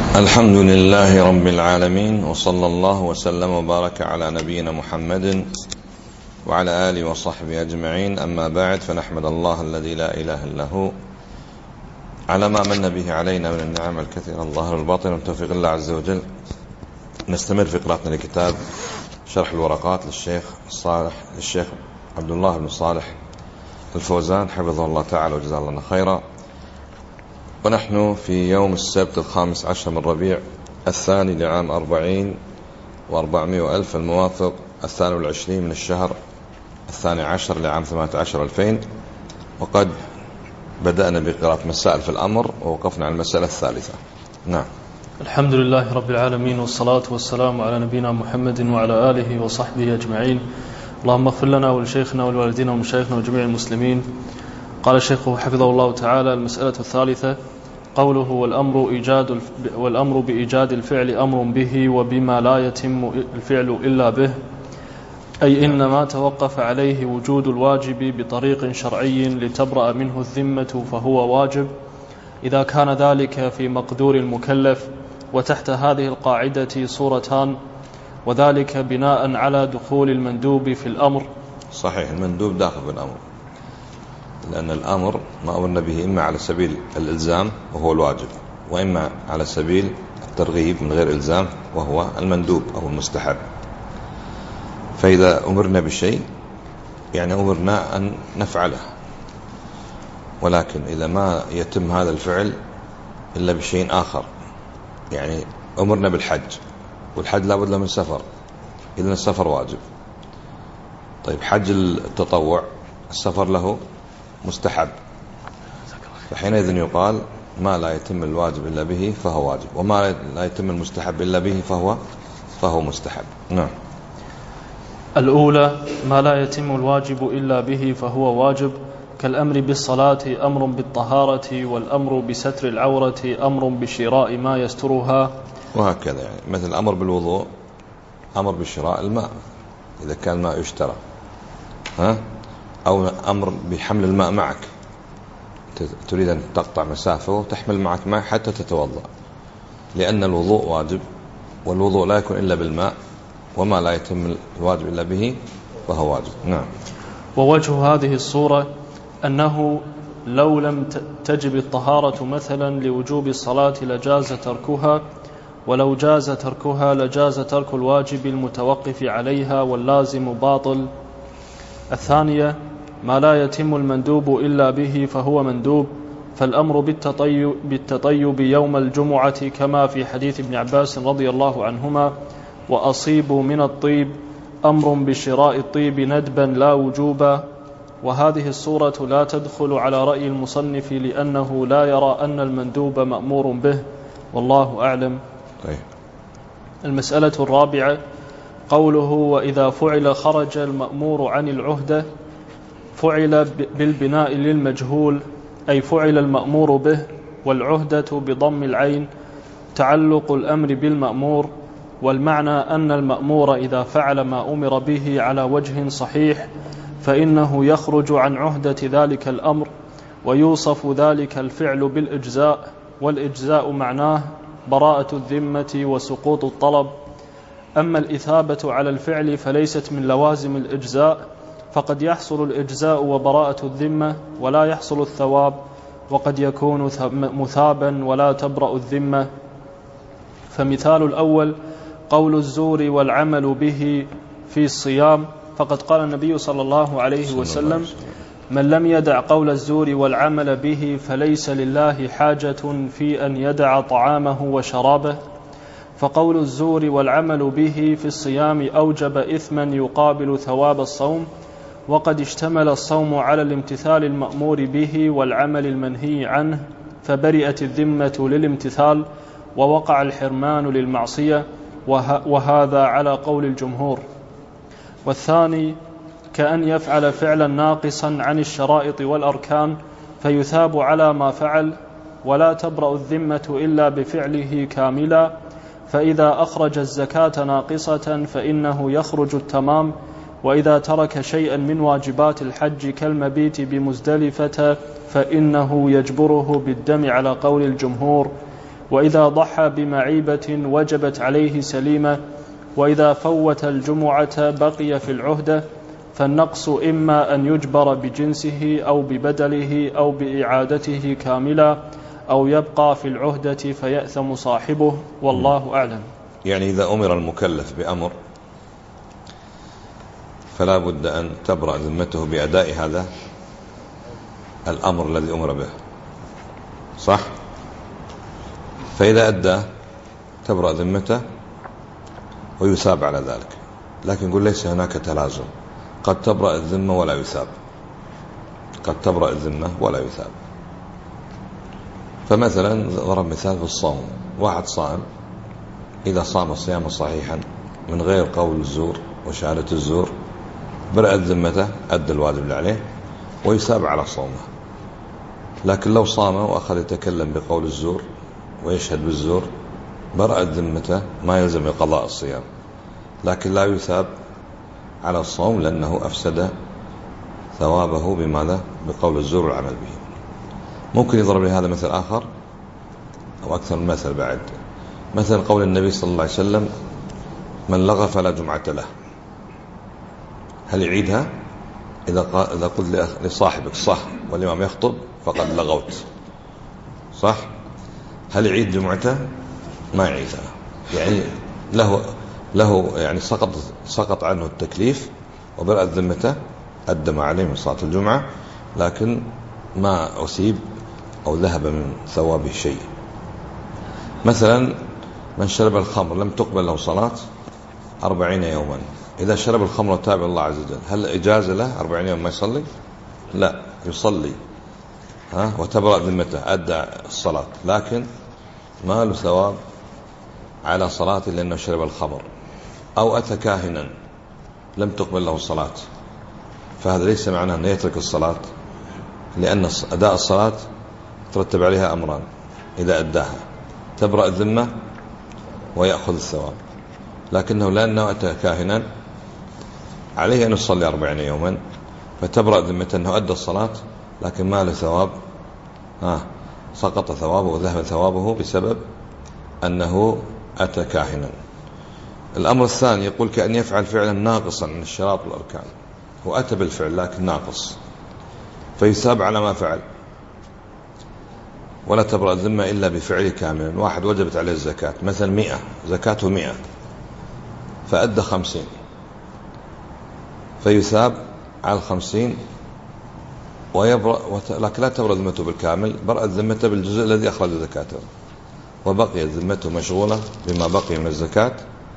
الحمد لله رب العالمين، وصلى الله وسلم وبارك على نبينا محمد وعلى آله وصحبه أجمعين. أما بعد، فنحمد الله الذي لا إله إلا هو على ما من به علينا من النعم الكثيرة الظاهرة والباطنة من توفيق الله عز وجل. نستمر في قراءتنا لكتاب شرح الورقات للشيخ عبد الله بن صالح الفوزان حفظه الله تعالى وجزاه الله خيرا. ونحن في يوم السبت 15 من ربيع الثاني لعام 40 و400 الموافق 22 من الشهر 12 لعام 18 2000. وقد بدأنا بقراءة مسائل في الأمر ووقفنا على المسألة الثالثة. نعم. الحمد لله رب العالمين، والصلاة والسلام على نبينا محمد وعلى آله وصحبه أجمعين. اللهم اغفر لنا ولشيخنا ولوالدينا ومشايخنا وجميع المسلمين. قال الشيخ حفظه الله تعالى: المسألة الثالثة، قوله والأمر بإيجاد الفعل أمر به وبما لا يتم الفعل إلا به، أي إنما توقف عليه وجود الواجب بطريق شرعي لتبرأ منه الذمة فهو واجب إذا كان ذلك في مقدور المكلف. وتحت هذه القاعدة صورتان، وذلك بناء على دخول المندوب في الأمر. صحيح، المندوب داخل في الأمر، لأن الأمر ما أمرنا به إما على سبيل الإلزام وهو الواجب، وإما على سبيل الترغيب من غير إلزام وهو المندوب أو المستحب. فإذا أمرنا بشيء يعني أمرنا أن نفعله، ولكن إذا ما يتم هذا الفعل إلا بشيء آخر، يعني أمرنا بالحج والحج لابد له من سفر، إذن السفر واجب. طيب حج التطوع السفر له مستحب، فحينئذ يقال ما لا يتم الواجب إلا به فهو واجب، وما لا يتم المستحب إلا به فهو مستحب. نعم. الأولى: ما لا يتم الواجب إلا به فهو واجب، كالأمر بالصلاة أمر بالطهارة، والأمر بستر العورة أمر بشراء ما يسترها، وهكذا. يعني مثل أمر بالوضوء أمر بشراء الماء إذا كان الماء يشترى، أو أمر بحمل الماء معك، تريد أن تقطع مسافة وتحمل معك ماء حتى تتوضأ، لأن الوضوء واجب، والوضوء لا يكون إلا بالماء، وما لا يتم الواجب إلا به فهو واجب. نعم. ووجه هذه الصورة أنه لو لم تجب الطهارة مثلا لوجوب الصلاة لجاز تركها، ولو جاز تركها لجاز ترك الواجب المتوقف عليها، واللازم باطل. الثانية: ما لا يتم المندوب إلا به فهو مندوب، فالأمر بالتطيب يوم الجمعة كما في حديث ابن عباس رضي الله عنهما: وأصيبوا من الطيب أمر بشراء الطيب ندبا لا وجوبا. وهذه الصورة لا تدخل على رأي المصنف، لأنه لا يرى أن المندوب مأمور به، والله أعلم. المسألة الرابعة، قوله وإذا فعل خرج المأمور عن العهدة، فعل بالبناء للمجهول، أي فعل المأمور به، والعهدة بضم العين تعلق الأمر بالمأمور، والمعنى أن المأمور إذا فعل ما أمر به على وجه صحيح فإنه يخرج عن عهدة ذلك الأمر، ويوصف ذلك الفعل بالإجزاء، والإجزاء معناه براءة الذمة وسقوط الطلب. أما الإثابة على الفعل فليست من لوازم الإجزاء، فقد يحصل الإجزاء وبراءة الذمة ولا يحصل الثواب، وقد يكون مثابا ولا تبرأ الذمة. فمثال الأول قول الزور والعمل به في الصيام، فقد قال النبي صلى الله عليه وسلم: من لم يدع قول الزور والعمل به فليس لله حاجة في أن يدع طعامه وشرابه. فقول الزور والعمل به في الصيام أوجب إثما يقابل ثواب الصوم، وقد اشتمل الصوم على الامتثال المأمور به والعمل المنهي عنه، فبرئت الذمة للامتثال، ووقع الحرمان للمعصية، وهذا على قول الجمهور. والثاني كأن يفعل فعلا ناقصا عن الشرائط والأركان فيثاب على ما فعل، ولا تبرأ الذمة إلا بفعله كاملا، فإذا أخرج الزكاة ناقصة فإنه يخرج التمام، وإذا ترك شيئا من واجبات الحج كالمبيت بمزدلفة فإنه يجبره بالدم على قول الجمهور. وإذا ضحى بمعيبة وجبت عليه سليمة. وإذا فوت الجمعة بقي في العهدة، فالنقص إما أن يجبر بجنسه أو ببدله أو بإعادته كاملا، أو يبقى في العهدة فيأثم صاحبه، والله أعلم. يعني إذا أمر المكلف بأمر فلا بد أن تبرأ ذمته بأداء هذا الأمر الذي أمر به، صح؟ فإذا أدى تبرأ ذمته ويثاب على ذلك. لكن نقول ليس هناك تلازم، قد تبرأ الذمة ولا يثاب، قد تبرأ الذمة ولا يثاب. فمثلا ضرب مثال في الصوم، واحد صائم إذا صام صياما صحيحا من غير قول الزور وشهادة الزور برأت ذمته، أدى الواجب اللي عليه ويثاب على صومه. لكن لو صام وأخذ يتكلم بقول الزور ويشهد بالزور برأت ذمته، ما يلزم قضاء الصيام، لكن لا يثاب على الصوم لأنه أفسد ثوابه بماذا؟ بقول الزور والعمل به. ممكن يضرب لهذا مثل آخر أو أكثر من مثل بعد، مثل قول النبي صلى الله عليه وسلم: من لغى فلا جمعة له. هل يعيدها؟ إذا قلت لصاحبك صح والإمام يخطب فقد لغوت، صح؟ هل يعيد جمعته؟ ما يعيدها، يعني له يعني سقط عنه التكليف وبرأت ذمته، أدى ما عليه من صلاة الجمعة، لكن ما أصيب أو ذهب من ثوابه شيء. مثلا من شرب الخمر لم تقبل له صلاة 40 يوما، إذا شرب الخمر وتابع الله عز وجل هل إجازة له 40 يوم ما يصلي؟ لا، يصلي وتبرأ ذمته، أدى الصلاة، لكن ما له ثواب على صلاته لأنه شرب الخمر. أو أتى كاهنا لم تقبل له صلاة، فهذا ليس معناه أنه يترك الصلاة، لأن أداء الصلاة ترتب عليها أمران: إذا أداها تبرأ الذمة ويأخذ الثواب، لكنه لأنه أتى كاهنا عليه أن يصلي 40 يوما، فتبرأ ذمته أنه أدى الصلاة لكن ما له ثواب، سقط ثوابه وذهب ثوابه بسبب أنه أتى كاهنا. الأمر الثاني يقول كأن يفعل فعلا ناقصا من الشراط والأركان، هو أتى بالفعل لكن ناقص، فيثاب على ما فعل ولا تبرأ الذمة إلا بفعله كاملا. واحد وجبت عليه الزكاة مثلا 100، زكاته 100 فأدى 50، فيثاب على 50 ويبرأ، لكن لا تبرأ ذمته بالكامل، برأت ذمته بالجزء الذي أخرج زكاته، وبقيت ذمته مشغولة بما بقي من الزكاة،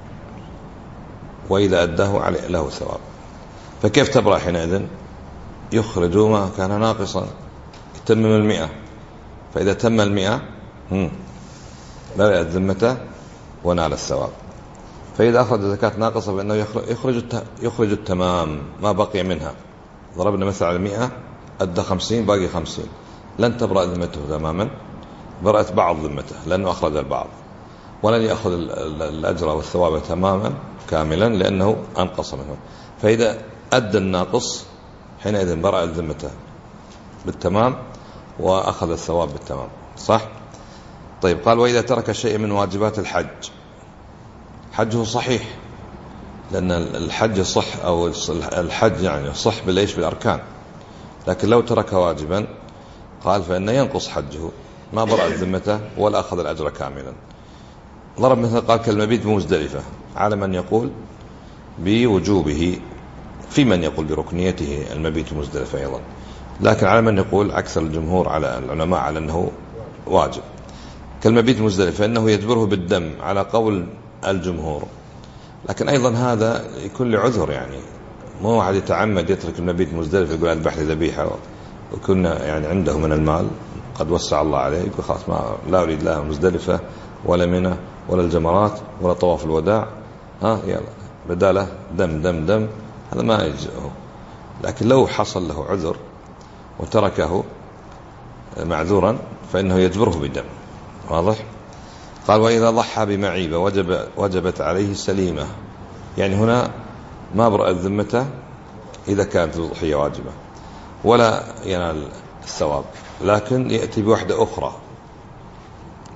وإذا أداه عليه له ثواب. فكيف تبرأ حينئذ؟ يخرج ما كان ناقصا، يتمم 100، فإذا تم 100 برأت ذمته ونال الثواب. فإذا أخرج زكاة ناقصة فإنه يخرج التمام ما بقي منها. ضربنا مثل على 100 أدى 50 باقي 50، لن تبرأ ذمته تماما، برأت بعض ذمته لأنه أخرج البعض، ولن يأخذ الأجر والثواب تماما كاملا لأنه أنقص منه. فإذا أدى الناقص حينئذ برأت ذمته بالتمام وأخذ الثواب بالتمام، صح؟ طيب، قال: وإذا ترك شيء من واجبات الحج، حجه صحيح، لأن الحج صح، أو الحج يعني صح بالأركان، لكن لو ترك واجبا قال فإنه ينقص حجه، ما برأت ذمته ولا أخذ الأجر كاملا. ضرب مثل قال: كالمبيت بمزدلفة، على من يقول بوجوبه، في من يقول بركنيته المبيت بمزدلفة أيضا، لكن على من يقول أكثر الجمهور على العلماء على أنه واجب. كالمبيت بمزدلفة أنه يجبره بالدم على قول الجمهور، لكن أيضا هذا يكون له يعني مو واحد يتعمد يترك المبيت بمزدلفة يقول أذبح لي ذبيحة وكنا يعني عنده من المال قد وسع الله عليه، يقول خلاص ما لا أريد لا مزدلفة ولا منى ولا الجمرات ولا طواف الوداع، يلا بداله دم دم دم، هذا ما يجزئه. لكن لو حصل له عذر وتركه معذورا فإنه يجبره بالدم، واضح؟ قال: وإذا ضحى بمعيبة وجبت عليه سليمة، يعني هنا ما برأت ذمته إذا كانت الضحية واجبة ولا ينال الثواب، لكن يأتي بوحدة أخرى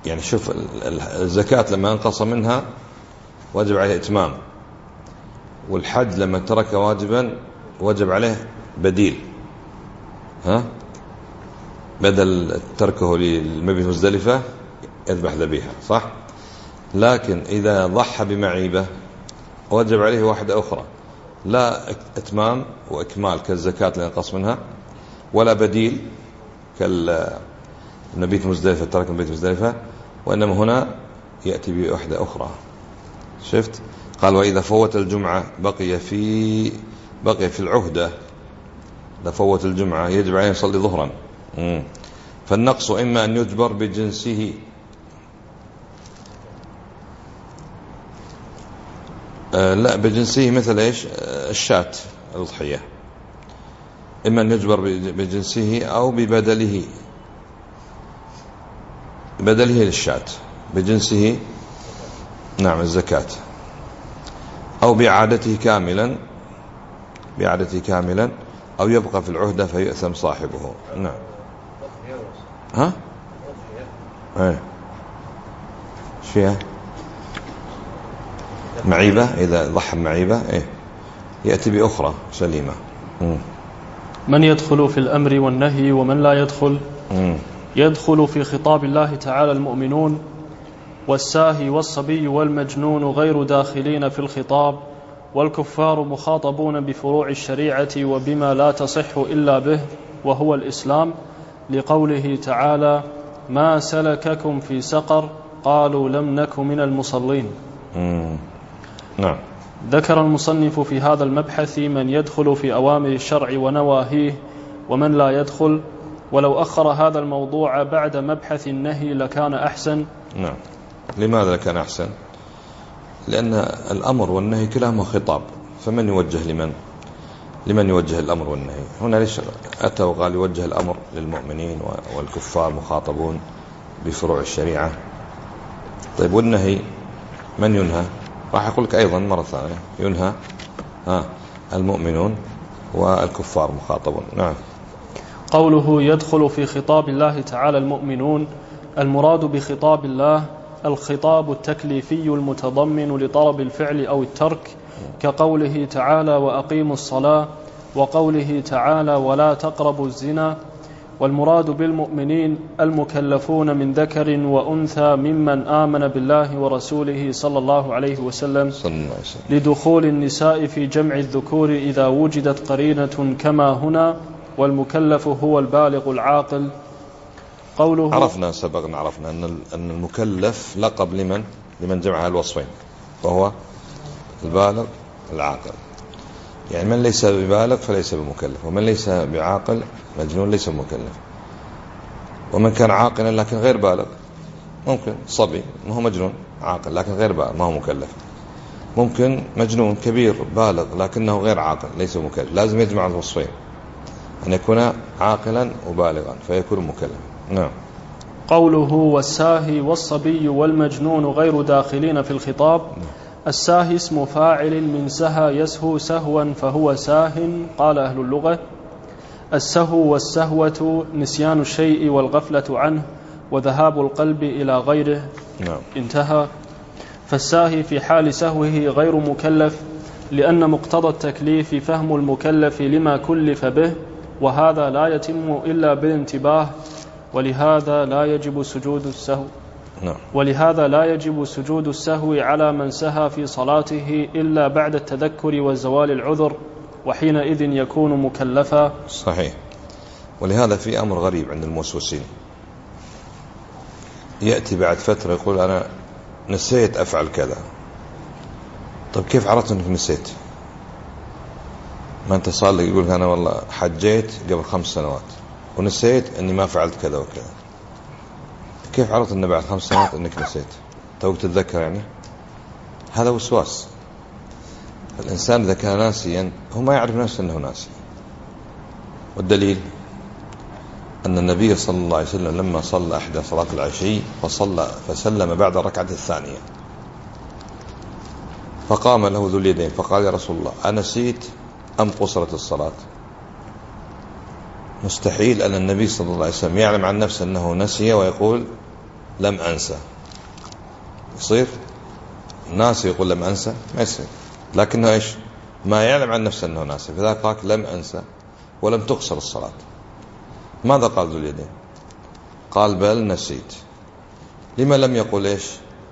يعني شوف الزكاة لما انقص منها وجب عليه إتمام، والحج لما ترك واجبا وجب عليه بديل، بدل تركه للمبيت مزدلفة يذبح ذبيحة، صح؟ لكن إذا ضحى بمعيبة وجب عليه واحدة أخرى، لا إتمام وإكمال كالزكاة اللي ينقص منها، ولا بديل كالمبيت مزدلفة ترك المبيت مزدلفة، وإنما هنا يأتي بوحدة أخرى. شفت؟ قال وإذا فوت الجمعة بقي في العهدة، لفوت الجمعة يجب عليه يصلي ظهرا. فالنقص إما أن يجبر بجنسه، لا بجنسه مثل إيش؟ الشاة الأضحية، إما أن يجبر بجنسه أو ببدله للشاة بجنسه، نعم الزكاة، أو بإعادته كاملا أو يبقى في العهدة فيأثم صاحبه. نعم. ها؟ ايه ايش فيها؟ معيبة، إذا ضحى معيبة ايه يأتي بأخرى سليمة. من يدخل في الأمر والنهي ومن لا يدخل؟ يدخل في خطاب الله تعالى المؤمنون، والساهي والصبي والمجنون غير داخلين في الخطاب، والكفار مخاطبون بفروع الشريعة وبما لا تصح إلا به وهو الإسلام، لقوله تعالى ما سلككم في سقر قالوا لم نك من المصلين. نعم. ذكر المصنف في هذا المبحث من يدخل في أوامر الشرع ونواهيه ومن لا يدخل، ولو أخر هذا الموضوع بعد مبحث النهي لكان أحسن. نعم. لماذا كان أحسن؟ لأن الأمر والنهي كلاهما خطاب، فمن يوجه لمن يوجه الأمر والنهي؟ هنا ليش أتى وقال يوجه الأمر للمؤمنين والكفار مخاطبون بفروع الشريعة؟ طيب والنهي من ينهى؟ راح أقول لك أيضا مرة ثانية ينهى المؤمنون والكفار مخاطبون. نعم. قوله يدخل في خطاب الله تعالى المؤمنون، المراد بخطاب الله الخطاب التكليفي المتضمن لطلب الفعل أو الترك، كقوله تعالى وأقيموا الصلاة، وقوله تعالى ولا تقربوا الزنا. والمراد بالمؤمنين المكلفون من ذكر وأنثى ممن آمن بالله ورسوله صلى الله عليه وسلم، لدخول النساء في جمع الذكور إذا وجدت قرينة كما هنا، والمكلف هو البالغ العاقل. قوله سبقنا عرفنا أن المكلف لقب لمن جمع الوصفين، وهو البالغ العاقل، يعني من ليس ببالغ فليس بمكلف، ومن ليس بعاقل مجنون ليس بمكلف. ومن كان عاقلا لكن غير بالغ، ممكن صبي ما هو مجنون عاقل لكن غير بالغ ما هو مكلف، ممكن مجنون كبير بالغ لكنه غير عاقل ليس مكلف. لازم يجمع الوصفين، أن يكون عاقلا وبالغا فيكون مكلف. نعم. قوله والساهي والصبي والمجنون غير داخلين في الخطاب، الساهي اسم فاعل من سهى يسهو سهوا فهو ساه، قال أهل اللغة. السهو والسهوة نسيان الشيء والغفلة عنه وذهاب القلب إلى غيره. نعم. انتهى. فالساهي في حال سهوه غير مكلف، لأن مقتضى التكليف فهم المكلف لما كلف به، وهذا لا يتم إلا بالانتباه، ولهذا لا يجب سجود السهو. ولهذا لا يجب سجود السهو على من سهى في صلاته إلا بعد التذكر وزوال العذر، وحينئذ يكون مكلفا. صحيح. ولهذا في أمر غريب عند الموسوسين، يأتي بعد فترة يقول أنا نسيت أفعل كذا. طيب كيف عرفت أنك نسيت؟ ما أنت صار لك يقول أنا والله حجيت قبل 5 سنوات ونسيت أني ما فعلت كذا وكذا. كيف عرفت أن بعد 5 سنوات أنك نسيت؟ توك تتذكر يعني؟ هذا وسواس. الإنسان إذا كان ناسيا هو ما يعرف نفسه أنه ناسي. والدليل أن النبي صلى الله عليه وسلم لما صلى أحدى صلاة العشي فسلم بعد الركعة الثانية، فقام له ذو اليدين فقال يا رسول الله أنسيت أم قصرت الصلاة؟ مستحيل أن النبي صلى الله عليه وسلم يعلم عن نفسه أنه نسي ويقول لم أنسى، يصير ناسي يقول لم أنسى؟ ما يصير، لكنه إيش؟ ما يعلم عن نفسه أنه ناسي، فذلك قال لم أنسى ولم تقصر الصلاة. ماذا قال ذو اليدين؟ قال بل نسيت. لما لم يقول إيش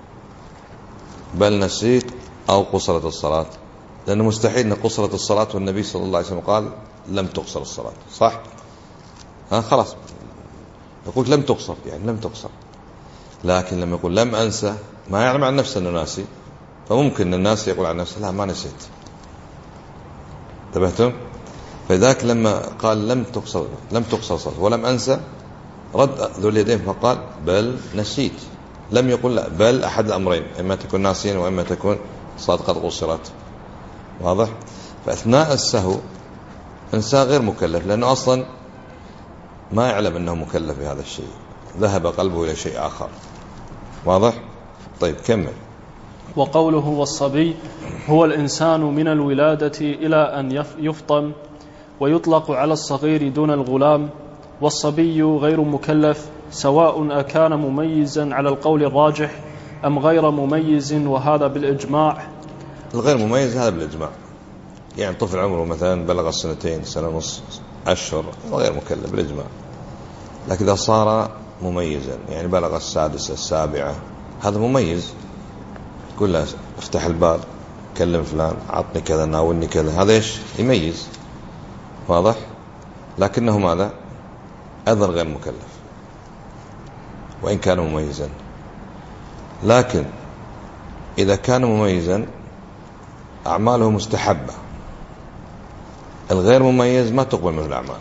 بل نسيت أو قصرت الصلاة؟ لأنه مستحيل أن قصرت الصلاة والنبي صلى الله عليه وسلم قال لم تقصر الصلاة، صح؟ خلاص يقول لم تقصر، يعني لم تقصر. لكن لما يقول لم أنسى ما يعلم عن نفسه أنه ناسي، فممكن الناس يقول عن نفسه لا ما نسيت. انتبهتم؟ فذاك لما قال لم تقصر صلاة ولم أنسى، رد ذو اليدين فقال بل نسيت. لم يقل لا، بل أحد الأمرين، إما تكون ناسيا وإما تكون صلاة قد قصرت. واضح؟ فأثناء السهو إنسان غير مكلف، لأنه أصلا ما يعلم أنه مكلف بهذا الشيء، ذهب قلبه إلى شيء آخر. واضح؟ طيب كمل. وقوله والصبي هو الإنسان من الولادة إلى أن يفطم، ويطلق على الصغير دون الغلام. والصبي غير مكلف سواء أكان مميزا على القول الراجح أم غير مميز، وهذا بالإجماع. الغير مميز هذا بالإجماع، يعني طفل عمره مثلا بلغ 2 سنة ونص أشهر غير مكلف بالإجماع. لكن إذا صار مميزا يعني بلغ 6 7 هذا مميز، تقول له افتح الباب كلم فلان عطني كذا ناولني كذا، هذا إيش يميز. واضح؟ لكنه ماذا؟ أيضا غير مكلف وإن كان مميزا. لكن إذا كان مميزا أعماله مستحبة، الغير مميز ما تقبل منه الأعمال.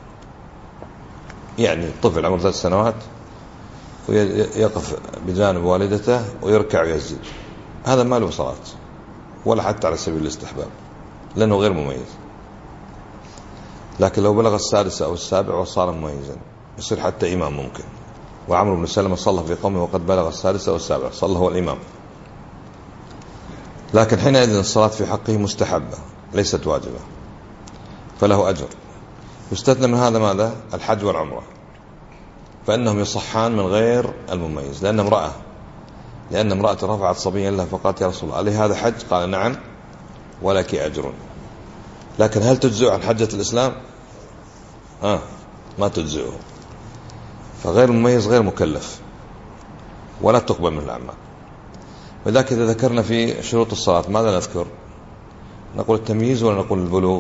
يعني الطفل عمره 3 سنوات ويقف بجانب والدته ويركع ويسجد، هذا ما له صلاة ولا حتى على سبيل الاستحباب، لأنه غير مميز. لكن لو بلغ 6 أو 7 وصار مميزا يصير حتى إمام ممكن. وعمرو بن سلمة صلى في قومه وقد بلغ 6 أو 7، صلى هو الإمام. لكن حينئذ الصلاة في حقه مستحبة ليست واجبة، فله أجر. يستثنى من هذا ماذا؟ الحج والعمرة، فإنهم يصحان من غير المميز. لأن امرأة رفعت صبيا لها فقالت يا رسول الله عليه هذا حج؟ قال نعم ولك أجر. لكن هل تجزئ عن حجة الإسلام؟ ما تجزئه. فغير مميز غير مكلف ولا تقبل من الأعمال. وذلك إذا ذكرنا في شروط الصلاة ماذا نذكر؟ نقول التمييز ولا نقول البلوغ؟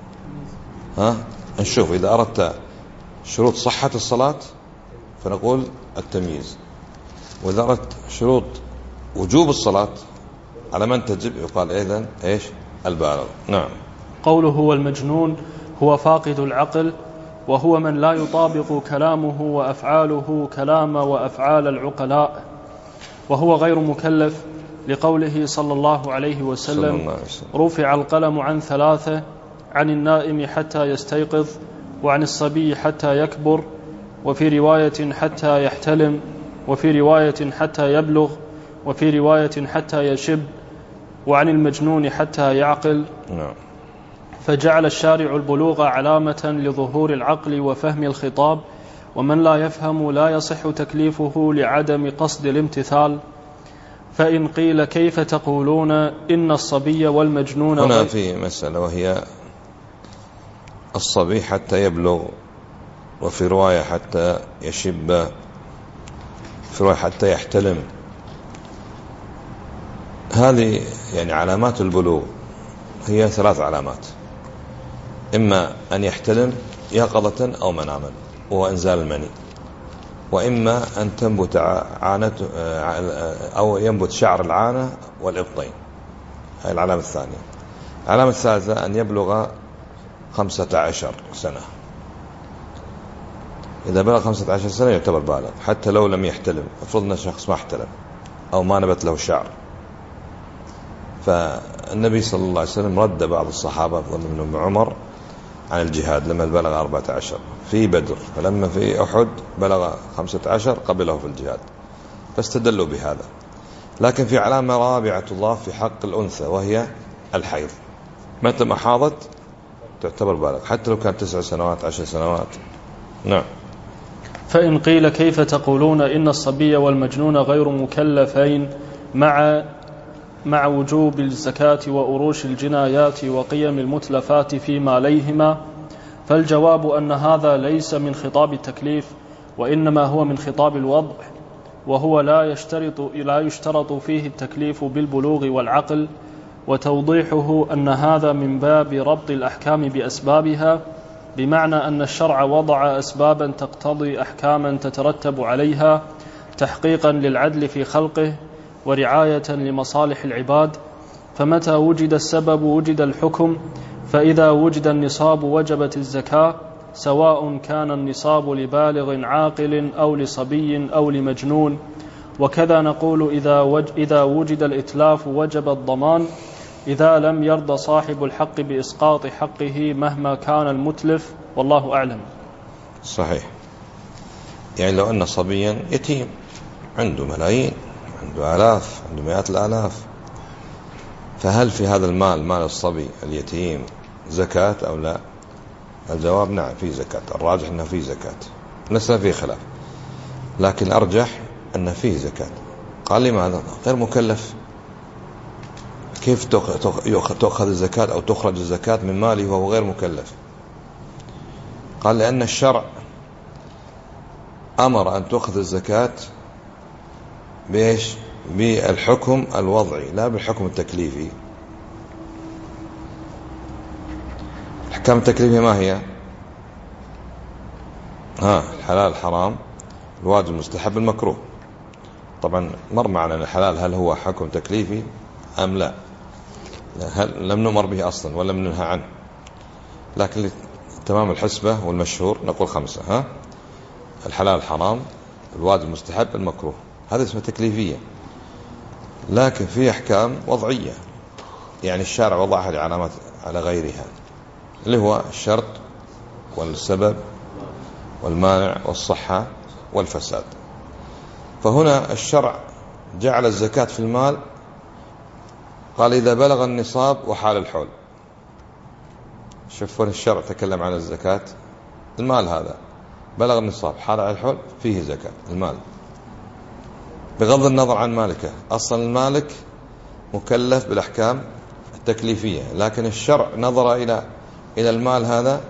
نشوف إذا أردت شروط صحة الصلاة فنقول التمييز، وإذا أردت شروط وجوب الصلاة على من تجب يقال إذن إيش؟ البالغ. نعم. قوله هو المجنون هو فاقد العقل، وهو من لا يطابق كلامه وأفعاله كلام وأفعال العقلاء، وهو غير مكلف لقوله صلى الله عليه وسلم رفع القلم عن 3: عن النائم حتى يستيقظ، وعن الصبي حتى يكبر، وفي رواية حتى يحتلم، وفي رواية حتى يبلغ، وفي رواية حتى يشب، وعن المجنون حتى يعقل. فجعل الشارع البلوغ علامة لظهور العقل وفهم الخطاب، ومن لا يفهم لا يصح تكليفه لعدم قصد الامتثال. فإن قيل كيف تقولون إن الصبي والمجنون هنا في مسألة، وهي الصبي حتى يبلغ، وفي رواية حتى يشب، في رواية حتى يحتلم. هذه يعني علامات البلوغ هي 3 علامات: إما أن يحتلم يقظة أو مناما وهو إنزال المني، وإما أن تنبت عانته أو ينبت شعر العانة والإبطين، هذه العلامة الثانية. العلامة الثالثة أن يبلغ 15 سنة. إذا بلغ 15 سنة يعتبر بالغ حتى لو لم يحتلم. افرضنا شخص ما احتلم أو ما نبت له شعر. فالنبي صلى الله عليه وسلم رد بعض الصحابة منهم عمر عن الجهاد لما بلغ 14 في بدر، فلما في أحد بلغ 15 قبله في الجهاد، فاستدلوا بهذا. لكن في علامة رابعة تضاف في حق الأنثى وهي الحيض، متى ما حاضت تعتبر بالغ حتى لو كانت 9 سنوات 10 سنوات. نعم. فإن قيل كيف تقولون إن الصبي والمجنون غير مكلفين مع وجوب الزكاة وأروش الجنايات وقيم المتلفات في ماليهما؟ فالجواب أن هذا ليس من خطاب التكليف، وإنما هو من خطاب الوضع، وهو لا يشترط فيه التكليف بالبلوغ والعقل، وتوضيحه أن هذا من باب ربط الأحكام بأسبابها، بمعنى أن الشرع وضع أسبابا تقتضي أحكاما تترتب عليها تحقيقا للعدل في خلقه ورعاية لمصالح العباد، فمتى وجد السبب وجد الحكم، فإذا وجد النصاب وجبت الزكاة، سواء كان النصاب لبالغ عاقل أو لصبي أو لمجنون. وكذا نقول إذا وجد الإتلاف وجب الضمان، إذا لم يرضى صاحب الحق بإسقاط حقه مهما كان المتلف، والله أعلم. صحيح. يعني لو أن صبيا يتيم عنده ملايين، عنده آلاف، عنده مئات الآلاف، فهل في هذا المال، مال الصبي اليتيم، زكاة أو لا؟ الجواب نعم، في زكاة. الراجح أنه في زكاة، ليس فيه خلاف، لكن أرجح أن فيه زكاة. قال لماذا؟ غير مكلف، كيف تأخذ الزكاة أو تخرج الزكاة من ماله وهو غير مكلف؟ قال لأن الشرع أمر أن تأخذ الزكاة بإيش؟ بالحكم الوضعي لا بالحكم التكليفي. الأحكام التكليفية ما هي؟ الحلال الحرام، الواجب المستحب المكروه. طبعا مر معنا أن الحلال هل هو حكم تكليفي أم لا؟ هل لم نمر به أصلا ولم ننهى عنه، لكن تمام الحسبة والمشهور نقول 5. الحلال الحرام، الواجب المستحب المكروه، هذا اسمه تكليفية. لكن في أحكام وضعية، يعني الشارع وضعها لعلامات على غيرها، اللي هو الشرط والسبب والمانع والصحة والفساد. فهنا الشرع جعل الزكاة في المال، قال إذا بلغ النصاب وحال الحول. شوفوا الشرع تكلم عن الزكاة، المال هذا بلغ النصاب حال على الحول فيه زكاة المال، بغض النظر عن مالكه. أصلا المالك مكلف بالأحكام التكليفية، لكن الشرع نظر إلى المال هذا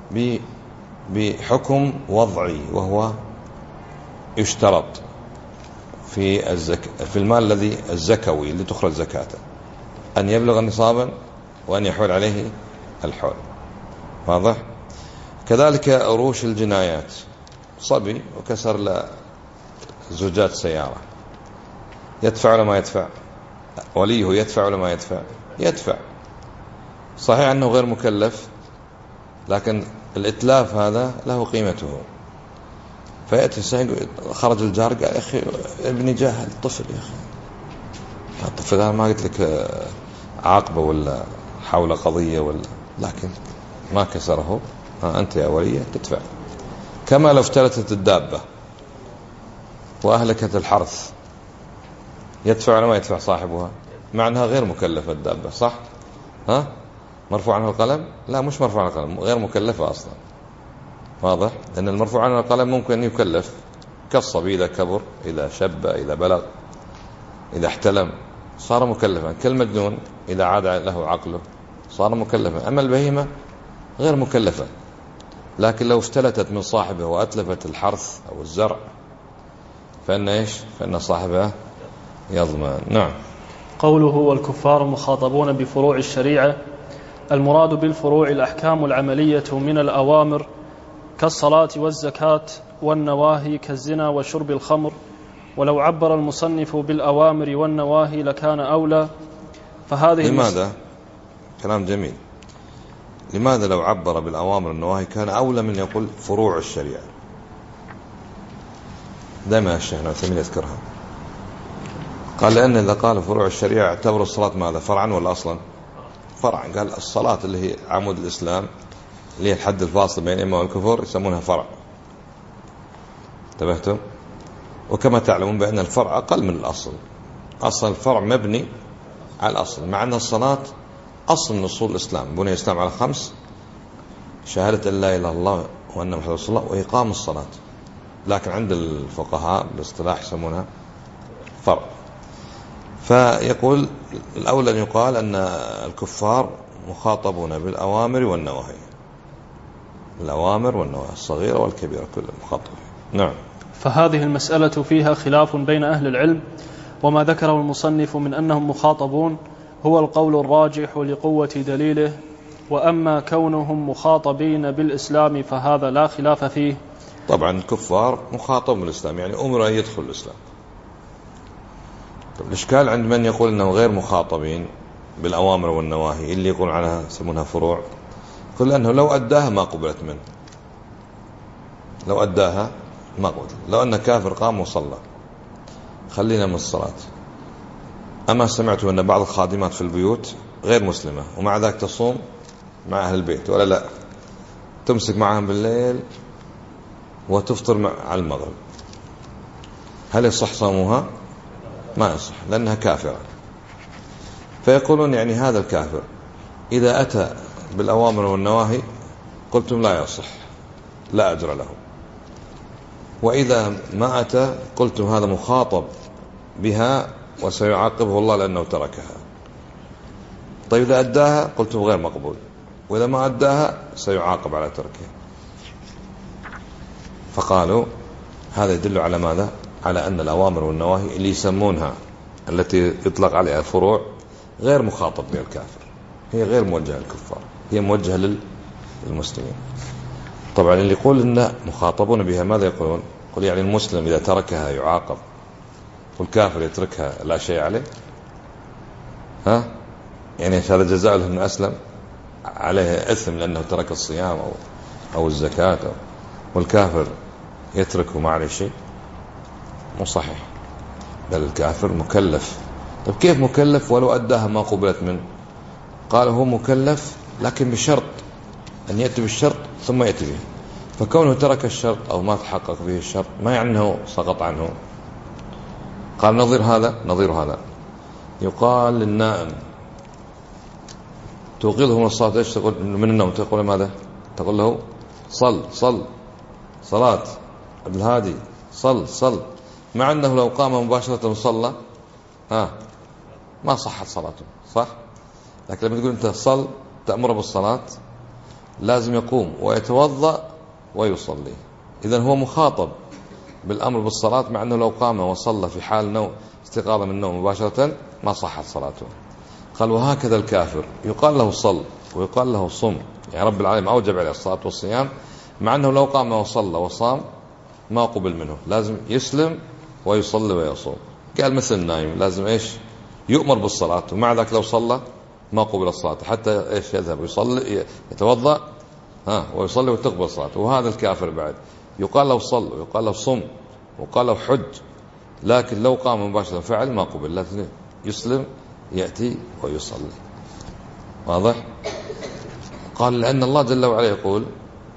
بحكم وضعي، وهو يشترط في المال الذي الزكوي اللي تخرج زكاته أن يبلغ نصابا وأن يحول عليه الحول. واضح؟ كذلك أروش الجنايات، صبي وكسر له زجاج سيارة، يدفع ولا ما يدفع؟ وليه يدفع ولا ما يدفع؟ يدفع. صحيح أنه غير مكلف، لكن الإتلاف هذا له قيمته. فيأتي السائق، خرج الجار قال يا أخي ابني جاهل، طفل يا أخي، الطفل هذا ما قلت لك عاقبة ولا حول قضية ولا، لكن ما كسره، أنت يا ولي تدفع. كما لو افتلتت الدابة وأهلكت الحرث، يدفع ولا ما يدفع صاحبها؟ مع أنها غير مكلفة الدابة، صح؟ مرفوع عنها القلم؟ لا، مش مرفوع عنها القلم، غير مكلفة أصلا. واضح؟ لأن المرفوع عنها القلم ممكن أن يكلف، كالصبي إذا كبر، إذا شب، إذا بلغ، إذا احتلم صار مكلفا، كالمجنون إذا عاد له عقله صار مكلفا. أما البهيمة غير مكلفة، لكن لو افتلتت من صاحبه وأتلفت الحرث أو الزرع فإن إيش؟ فإن صاحبه يضمن. نعم. قوله والكفار مخاطبون بفروع الشريعة، المراد بالفروع الأحكام العملية من الأوامر كالصلاة والزكاة، والنواهي كالزنا وشرب الخمر. ولو عبر المصنف بالأوامر والنواهي لكان أولى، فهذه لماذا؟ كلام جميل. لماذا لو عبر بالأوامر والنواهي كان أولى من يقول فروع الشريعة؟ دائما الشيخ عثيمين يذكرها. قال لأن إذا قال فروع الشريعة اعتبر الصلاة ماذا؟ فرعا ولا أصلا؟ فرعا. قال الصلاة اللي هي عمود الإسلام، اللي هي الحد الفاصل بين الإيمان والكفر، يسمونها فرع. انتبهتم؟ وكما تعلمون بأن الفرع أقل من الأصل. أصل الفرع مبني على الأصل، مع أن الصلاة أصل من أصول الإسلام. بني الإسلام على 5: شهادة أن لا إله إلا الله وأن محمد رسول الله، وإقام الصلاة. لكن عند الفقهاء بالاصطلاح يسمونها فرع. فيقول الأول أن يقال أن الكفار مخاطبون بالأوامر والنواهي، الأوامر والنواهي الصغيرة والكبيرة كلها مخاطبة. نعم. فهذه المسألة فيها خلاف بين أهل العلم، وما ذكره المصنف من أنهم مخاطبون هو القول الراجح لقوة دليله، وأما كونهم مخاطبين بالإسلام فهذا لا خلاف فيه. طبعا الكفار مخاطب بالإسلام، يعني أمر أن يدخل الإسلام. طب الإشكال عند من يقول أنهم غير مخاطبين بالأوامر والنواهي، اللي يقول عنها يسمونها فروع، قل أنه لو أداها ما قبلت منه، لو أداها ما قبلت. لو أن كافر قام وصلى، خلينا من الصلاة، أما سمعت أن بعض الخادمات في البيوت غير مسلمة ومع ذلك تصوم مع أهل البيت، ولا لا تمسك معهم بالليل وتفطر على المغرب، هل يصح صومها؟ ما يصح، لأنها كافرة. فيقولون يعني هذا الكافر إذا أتى بالأوامر والنواهي قلتم لا يصح، لا أجر له، وإذا ما أتى قلتم هذا مخاطب بها وسيعاقبه الله لأنه تركها. طيب إذا أداها قلتم غير مقبول، وإذا ما أداها سيعاقب على تركها. فقالوا هذا يدل على ماذا؟ على أن الأوامر والنواهي اللي يسمونها التي يطلق عليها الفروع غير مخاطب بها الكافر، هي غير موجهة للكفار، هي موجهة للمسلمين. طبعا اللي يقول إن مخاطبون بها ماذا يقولون؟ يقول يعني المسلم إذا تركها يعاقب والكافر يتركها لا شيء عليه. ها يعني هذا جزاء له أنه أسلم، عليه إثم لأنه ترك الصيام أو الزكاة، والكافر يتركه ما عليه شيء؟ مو صحيح، بل الكافر مكلف. طيب كيف مكلف ولو أداها ما قبلت منه؟ قال هو مكلف لكن بشرط أن يأتي بالشرط ثم يأتي به، فكونه ترك الشرط أو ما تحقق به الشرط ما يعني أنه سقط عنه. قال نظير هذا يقال للنائم توقظه من الصلاة، ايش تقول من النوم؟ تقول ماذا؟ تقول له صل صلاة عبد الهادي، صل، مع أنه لو قام مباشرة وصلى ما صحت صلاته، صح؟ لكن لما تقول أنت صل تأمره بالصلاة لازم يقوم ويتوضأ ويصلي. إذن هو مخاطب بالأمر بالصلاة، مع أنه لو قام وصلى في حال نوم استيقاظ من النوم مباشرة ما صحت صلاته. قال وهكذا الكافر يقال له صل ويقال له صم، يعني رب العالمين أوجب عليه الصلاة والصيام، مع أنه لو قام وصلى وصام ما قبل منه، لازم يسلم ويصلي ويصوم. قال مثل النايم لازم ايش؟ يؤمر بالصلاة، ومع ذلك لو صلى ما قبل الصلاة، حتى ايش يذهب ويصلي يتوضأ ويصلي وتقبل الصلاة. وهذا الكافر بعد يقال له صل ويقال له صم وقال له حج، لكن لو قام مباشرة فعل ما قبل، لازم يسلم يأتي ويصلي. واضح؟ قال لأن الله جل وعلا يقول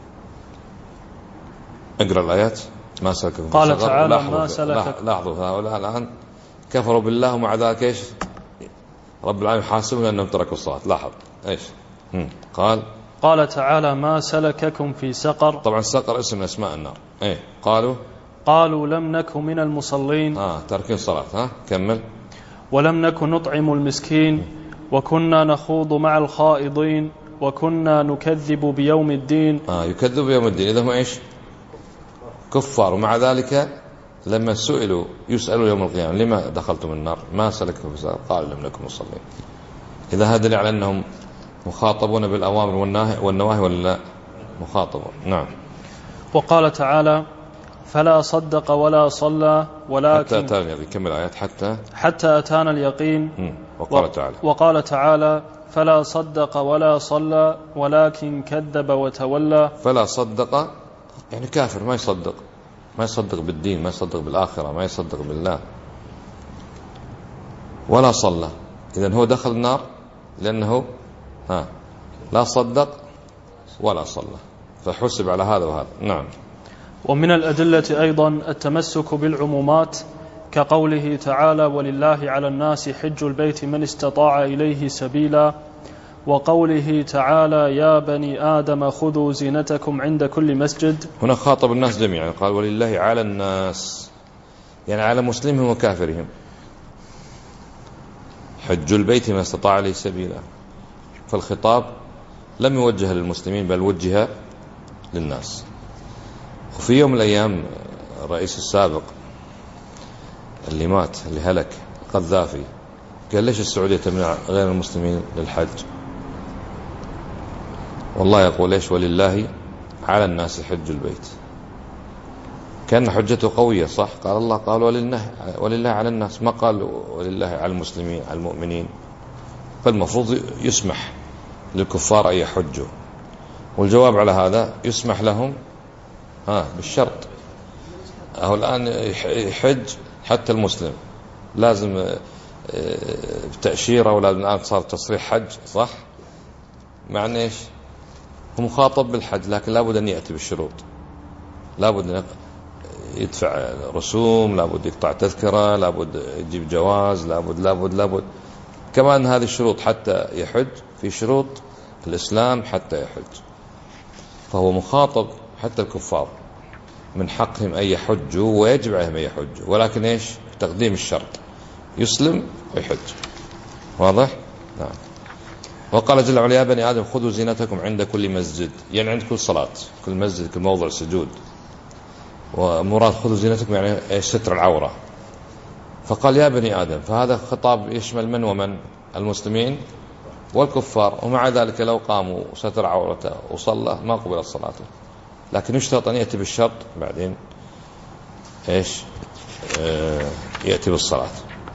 اقرأ الآيات ما سلككم في سقر. قال تعالى ما سلككم. لاحظوا هؤلاء الآن كفروا بالله ومع ذلك ايش؟ رب العالمين حاسبهم لأنهم تركوا الصلاة. لاحظ ايش قال تعالى ما سلككم في سقر. طبعا السقر اسم من اسماء النار. قالوا لم نك من المصلين، تاركين صلاة. كمل. ولم نك نطعم المسكين، وكنا نخوض مع الخائضين، وكنا نكذب بيوم الدين. يكذب بيوم الدين، إذا هم ايش؟ كفار، ومع ذلك لما يسألوا يوم القيامة لما دخلتم النار ما سلككم في سقر قالوا لم نكن مصلين. إذا هذا دليل على أنهم مخاطبون بالأوامر والنواهي ولا مخاطبون؟ نعم. وقال تعالى فلا صدق ولا صلى ولكن حتى أتانا اليقين. كمل آيات حتى أتانا اليقين. وقال تعالى فلا صدق ولا صلى ولكن كذب وتولى. فلا صدق يعني كافر، ما يصدق بالدين، ما يصدق بالآخرة، ما يصدق بالله. ولا صلى، إذن هو دخل النار لأنه لا صدق ولا صلى، فحسب على هذا وهذا. نعم. ومن الأدلة أيضا التمسك بالعمومات، كقوله تعالى ولله على الناس حج البيت من استطاع إليه سبيلا، وقوله تعالى يا بني آدم خذوا زينتكم عند كل مسجد. هنا خاطب الناس جميعا، قال ولله على الناس، يعني على مسلمهم وكافرهم، حج البيت ما استطاع إليه سبيلا. فالخطاب لم يوجه للمسلمين بل وجه للناس. وفي يوم من الأيام الرئيس السابق اللي مات اللي هلك القذافي قال ليش السعودية تمنع غير المسلمين للحج؟ والله يقول ليش ولله على الناس حج البيت. كان حجته قوية صح، قال الله قال ولله على الناس، ما قال ولله على المسلمين على المؤمنين. فالمفروض يسمح للكفار أن يحجوا، والجواب على هذا يسمح لهم بالشرط. أهو الآن يحج حتى المسلم لازم بتأشيرة، ولازم الآن صار تصريح حج صح، معنى إيش؟ هو مخاطب بالحج لكن لابد أن يأتي بالشروط، لابد أن يدفع رسوم، لابد يقطع تذكرة، لابد يجيب جواز، لابد كمان هذه الشروط حتى يحج. في شروط الإسلام حتى يحج، فهو مخاطب حتى الكفار من حقهم أن يحجوا ويجب عليهم أن يحجوا، ولكن إيش؟ تقديم الشرط يسلم ويحج. واضح؟ نعم. وقال جل وعلا يا بني آدم خذوا زينتكم عند كل مسجد، يعني عند كل صلاة، كل مسجد، كل موضع سجود. ومراد خذوا زينتكم يعني ستر العورة. فقال يا بني آدم، فهذا خطاب يشمل من ومن؟ المسلمين والكفار. ومع ذلك لو قاموا ستر عورته وصلى ما قبلت صلاته، لكن يشترط أن يأتي بالشرط بعدين إيش؟ يأتي بالصلاة.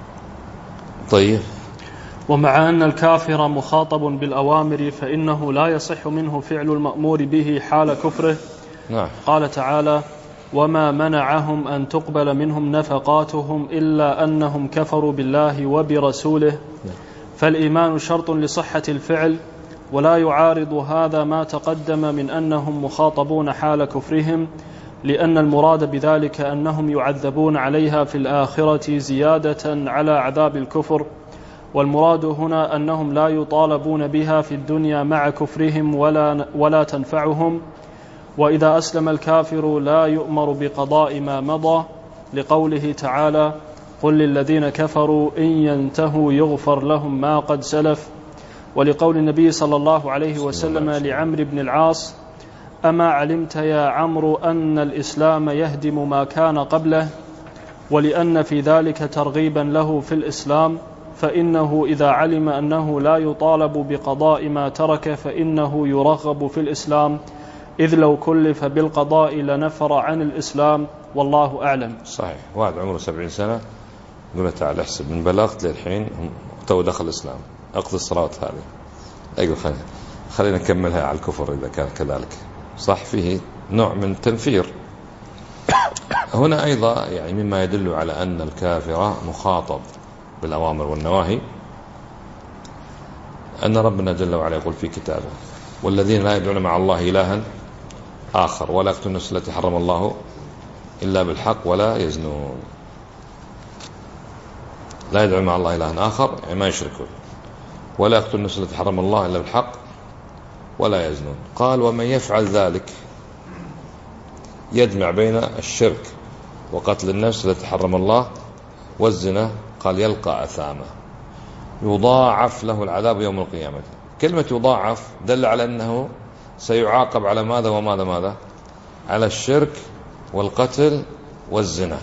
طيب. ومع أن الكافر مخاطب بالأوامر فإنه لا يصح منه فعل المأمور به حال كفره. نعم. قال تعالى وما منعهم أن تقبل منهم نفقاتهم إلا أنهم كفروا بالله وبرسوله. فالإيمان شرط لصحة الفعل، ولا يعارض هذا ما تقدم من أنهم مخاطبون حال كفرهم، لأن المراد بذلك أنهم يعذبون عليها في الآخرة زيادة على عذاب الكفر، والمراد هنا أنهم لا يطالبون بها في الدنيا مع كفرهم ولا تنفعهم. وإذا أسلم الكافر لا يؤمر بقضاء ما مضى، لقوله تعالى قل للذين كفروا إن ينتهوا يغفر لهم ما قد سلف، ولقول النبي صلى الله عليه وسلم لعمرو بن العاص أما علمت يا عمرو أن الإسلام يهدم ما كان قبله، ولأن في ذلك ترغيبا له في الإسلام، فإنه إذا علم أنه لا يطالب بقضاء ما ترك فإنه يرغب في الإسلام، إذ لو كلف بالقضاء لنفر عن الإسلام، والله أعلم. صحيح. واحد عمره 70 سنة يقول تعال احسب من بلغت للحين تو دخل الإسلام أقضي الصلاة هذه، أقول خلينا نكملها على الكفر إذا كان كذلك صح، فيه نوع من التنفير. هنا أيضا يعني مما يدل على أن الكافر مخاطب بالأوامر والنواهي أن ربنا جل وعلا يقول في كتابه والذين لا يدعون مع الله إلها آخر ولا يقتلون النفس التي حرم الله إلا بالحق ولا يزنون. لا يدعون مع الله إلها آخر يعني ما يشركون، ولا يقتلون النفس التي حرم الله إلا بالحق ولا يزنون. قال ومن يفعل ذلك يجمع بين الشرك وقتل النفس التي حرم الله والزنا، قال يلقى أثاما يضاعف له العذاب يوم القيامة. كلمة يضاعف دل على أنه سيعاقب على ماذا وماذا؟ على الشرك والقتل والزنا.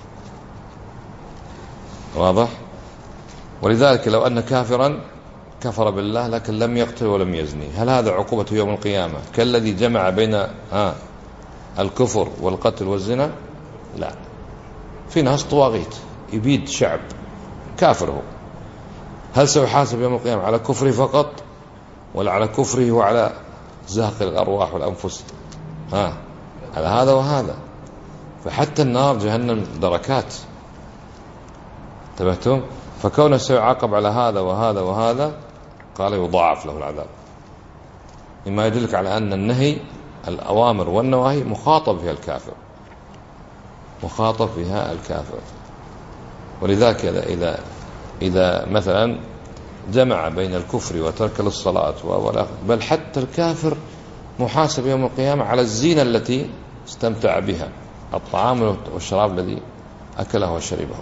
واضح؟ ولذلك لو أن كافرا كفر بالله لكن لم يقتل ولم يزني، هل هذا عقوبته يوم القيامة كالذي جمع بين الكفر والقتل والزنا؟ لا. في ناس طواغيت يبيد شعب كافره، هل سيحاسب يوم القيامة على كفره فقط ولا على كفره وعلى زهق الأرواح والأنفس؟ على هذا وهذا. فحتى النار جهنم دركات، انتبهتم؟ فكونه سيعاقب على هذا وهذا وهذا قال يضاعف له العذاب، مما يدلك على أن النهي الأوامر والنواهي مخاطب فيها الكافر، مخاطب فيها الكافر. ولذلك إذا مثلا جمع بين الكفر وترك الصلاة بل حتى الكافر محاسب يوم القيامة على الزينة التي استمتع بها، الطعام والشراب الذي أكله وشربه.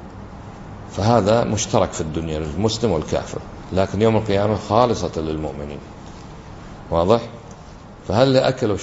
فهذا مشترك في الدنيا للمسلم والكافر، لكن يوم القيامة خالصة للمؤمنين. واضح؟ فهل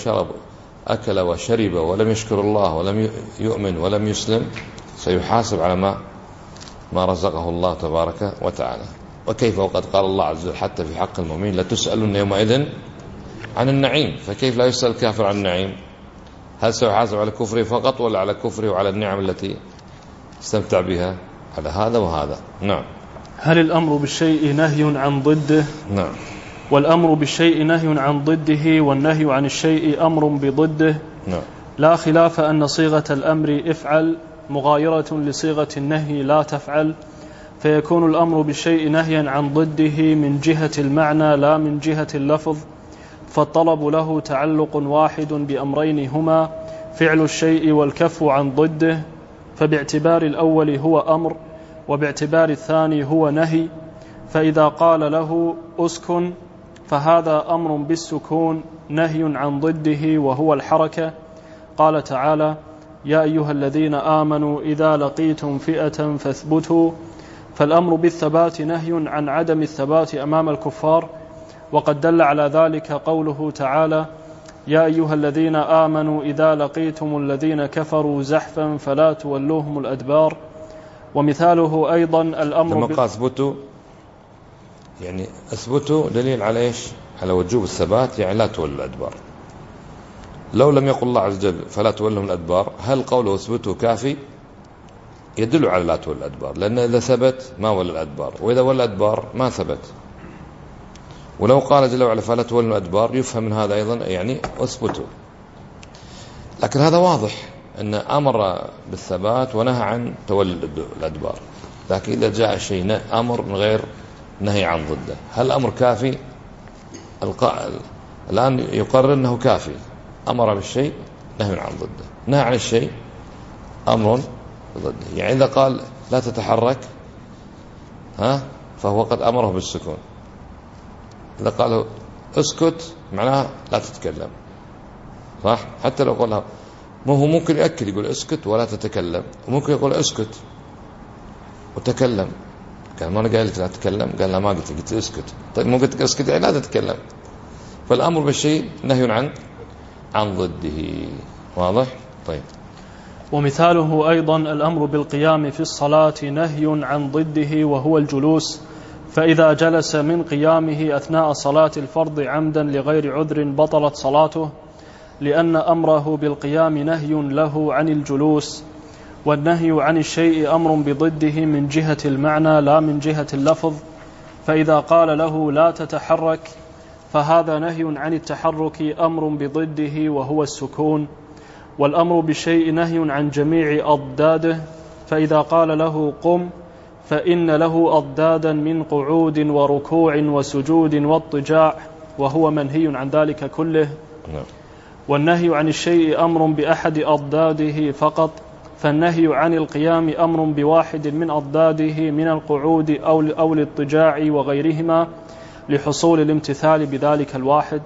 أكل وشرب ولم يشكر الله ولم يؤمن ولم يسلم سيحاسب على ما رزقه الله تبارك وتعالى. وكيف وقد قال الله عز وجل حتى في حق المؤمنين لتسألن يومئذ عن النعيم، فكيف لا يسأل الكافر عن النعيم؟ هل سيحاسب على كفره فقط ولا على كفره وعلى النعم التي استمتع بها؟ على هذا وهذا. نعم. هل الأمر بالشيء نهي عن ضده؟ نعم. والأمر بالشيء نهي عن ضده والنهي عن الشيء أمر بضده. نعم. لا خلاف أن صيغة الأمر افعل مغايرة لصيغة النهي لا تفعل، فيكون الأمر بالشيء نهيا عن ضده من جهة المعنى لا من جهة اللفظ، فالطلب له تعلق واحد بأمرين هما فعل الشيء والكف عن ضده، فباعتبار الأول هو أمر وباعتبار الثاني هو نهي. فإذا قال له أسكن فهذا أمر بالسكون نهي عن ضده وهو الحركة. قال تعالى يا أيها الذين آمنوا إذا لقيتم فئة فاثبتوا، فالأمر بالثبات نهي عن عدم الثبات أمام الكفار، وقد دل على ذلك قوله تعالى يا أيها الذين آمنوا إذا لقيتم الذين كفروا زحفا فلا تولوهم الأدبار. ومثاله أيضا الأمر لما قال اثبتوا يعني اثبتوا دليل على إيش؟ على وجوب الثبات، يعني لا تولوا الأدبار. لو لم يقل الله عز وجل فلا تولهم الأدبار، هل قوله اثبتوا كافي؟ يدل على لا تولوا الأدبار، لأن إذا ثبت ما ولى الأدبار، وإذا ولى الأدبار ما ثبت. ولو قال جل وعلا فلا تولوا الأدبار يفهم من هذا أيضا يعني اثبتوا. لكن هذا واضح أن أمر بالثبات ونهى عن تولي الأدبار. لكن إذا جاء شيء أمر من غير نهي عن ضده، هل الأمر كافي؟ الآن يقرر أنه كافي، أمر بالشيء نهي عن ضده، نهى عن الشيء أمر ضده. يعني إذا قال لا تتحرك فهو قد أمره بالسكون. إذا قال اسكت معناها لا تتكلم، صح؟ حتى لو قالها هو ممكن يأكد يقول اسكت ولا تتكلم، وممكن يقول اسكت وتكلم. قال ما أنا قايل لك لا تتكلم، قال لا ما قلت اسكت. طيب مو قلت اسكت يعني لا تتكلم. فالأمر بالشيء نهي عن ضده. واضح؟ طيب. ومثاله أيضا الأمر بالقيام في الصلاة نهي عن ضده وهو الجلوس، فإذا جلس من قيامه أثناء صلاة الفرض عمدا لغير عذر بطلت صلاته، لأن أمره بالقيام نهي له عن الجلوس. والنهي عن الشيء أمر بضده من جهة المعنى لا من جهة اللفظ، فإذا قال له لا تتحرك فهذا نهي عن التحرك أمر بضده وهو السكون. والأمر بالشيء نهي عن جميع أضداده، فإذا قال له قم فإن له أضدادا من قعود وركوع وسجود واضطجاع، وهو منهي عن ذلك كله. والنهي عن الشيء أمر بأحد أضداده فقط، فالنهي عن القيام أمر بواحد من أضداده من القعود أو الاضطجاع وغيرهما لحصول الامتثال بذلك الواحد.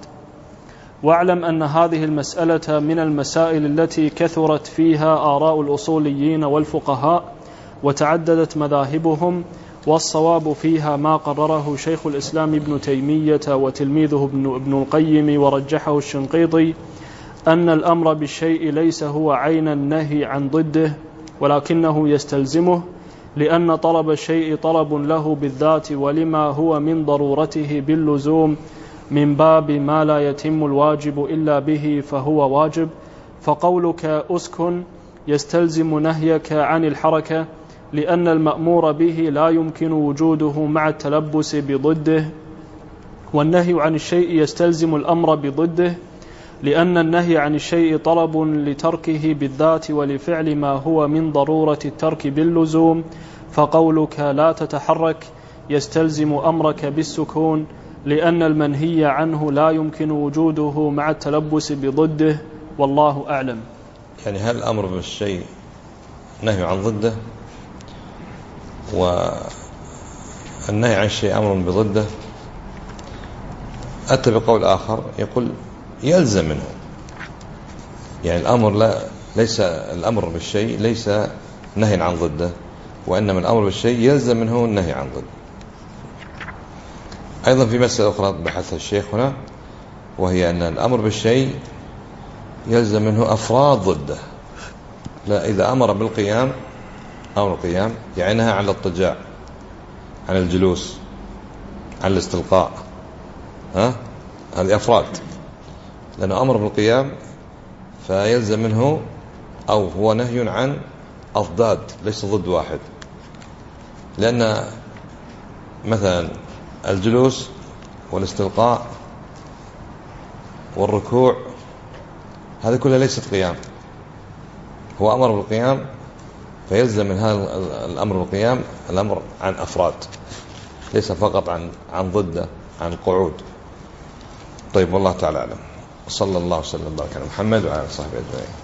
واعلم أن هذه المسألة من المسائل التي كثرت فيها آراء الأصوليين والفقهاء وتعددت مذاهبهم، والصواب فيها ما قرره شيخ الإسلام ابن تيمية وتلميذه ابن القيم ورجحه الشنقيطي، أن الأمر بالشيء ليس هو عين النهي عن ضده ولكنه يستلزمه، لأن طلب الشيء طلب له بالذات ولما هو من ضرورته باللزوم من باب ما لا يتم الواجب إلا به فهو واجب. فقولك أسكن يستلزم نهيك عن الحركة، لأن المأمور به لا يمكن وجوده مع التلبس بضده. والنهي عن الشيء يستلزم الأمر بضده، لأن النهي عن الشيء طلب لتركه بالذات ولفعل ما هو من ضرورة الترك باللزوم. فقولك لا تتحرك يستلزم أمرك بالسكون، لأن المنهي عنه لا يمكن وجوده مع التلبس بضده. والله أعلم. يعني هل الأمر بالشيء نهي عن ضده؟ النهي عن الشيء أمر بضده، أتى بقول آخر يقول يلزم منه، يعني الأمر ليس الأمر بالشيء ليس نهي عن ضده، وإنما الأمر بالشيء يلزم منه النهي عن ضده. أيضا في مسألة أخرى بحثها الشيخ هنا، وهي أن الأمر بالشيء يلزم منه أفراد ضده. لا، إذا أمر بالقيام، أمر القيام يعني نهى عن الاضطجاع، عن الجلوس، عن الاستلقاء، هذه أفراد، لأنه أمر بالقيام فيلزم منه، أو هو نهي عن أضداد ليس ضد واحد، لأن مثلا الجلوس والاستلقاء والركوع هذه كلها ليست قيام، هو أمر بالقيام فيلزم من هذا الأمر بالقيام الأمر عن أفراد ليس فقط عن ضده، عن القعود. طيب، والله تعالى أعلم، صلى الله وسلم وبارك على محمد وعلى آله وصحبه أجمعين.